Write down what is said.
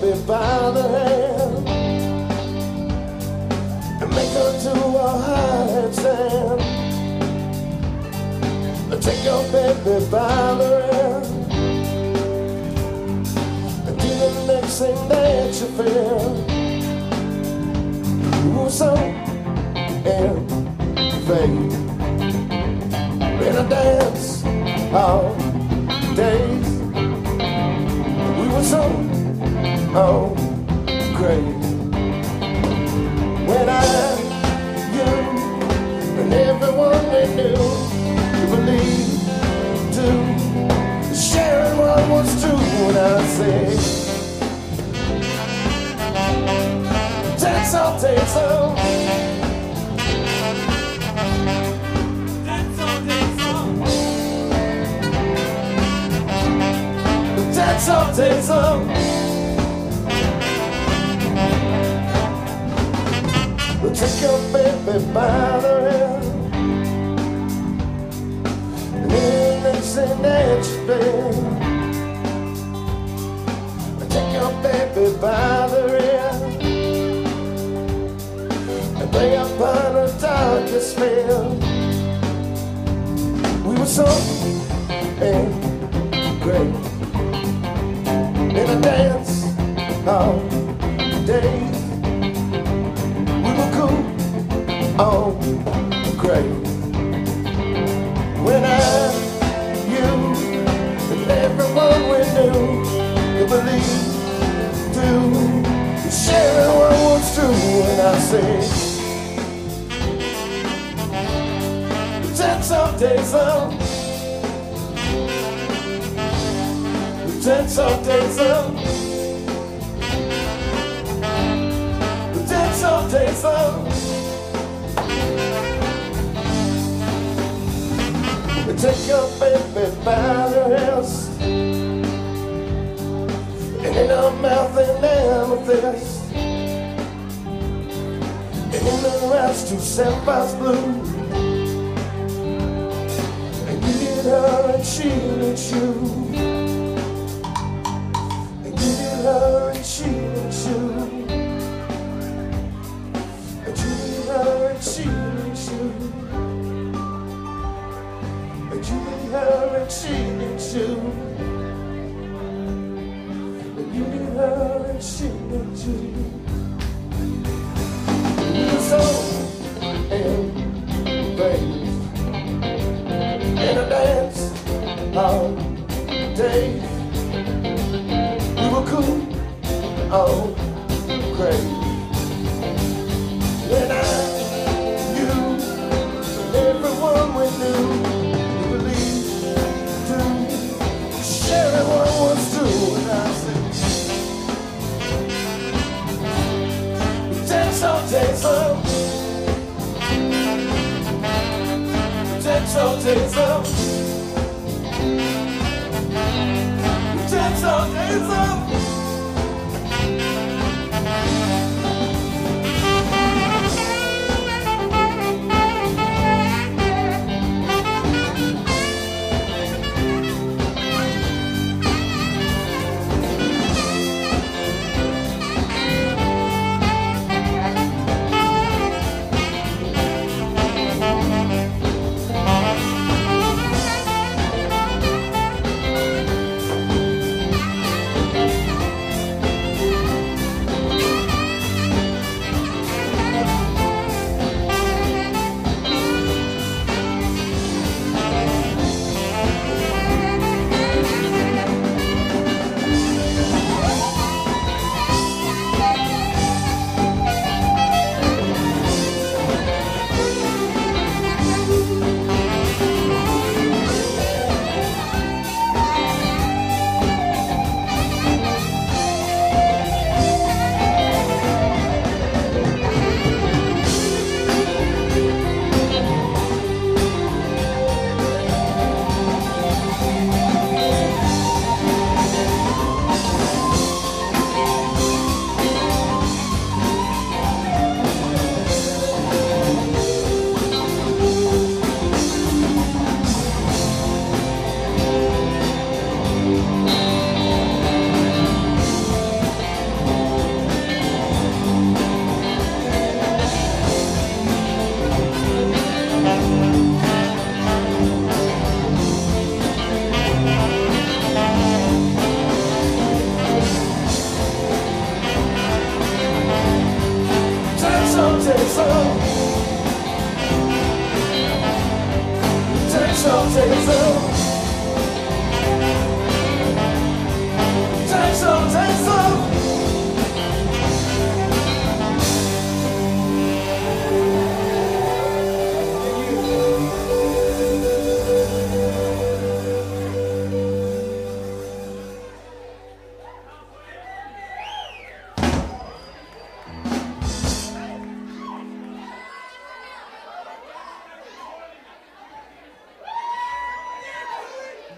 baby by the hand and make her do a handstand. Take your baby by the hand and do the next thing that you feel. Ooh, so in vain in a dance all days. We were so great when you, and everyone we knew, you believed to sharing what was true. When I say dance all day, so dance all day, so dance all day, so take your baby by the hand and next thing that you feel. Take your baby by the hand and bring up on her darkest spell. We were so great in a dance all day. Oh, great. When you, and everyone we knew, you believed to sharing what was true. When I say dance all day, so dance all day, so dance all day, so take your baby by the wrist and in her mouth an amethyst and in the rest two sapphires blue. And you did her and she did you, and you did her and she did you, and you did her and she did you. You need her and she needs you, and you need her and she needs you. You're so baby in a dance all day. We were cool, oh great. When you, everyone we knew, sharing what was true. When I say dance all day, so dance all day, so dance all day, so some say so.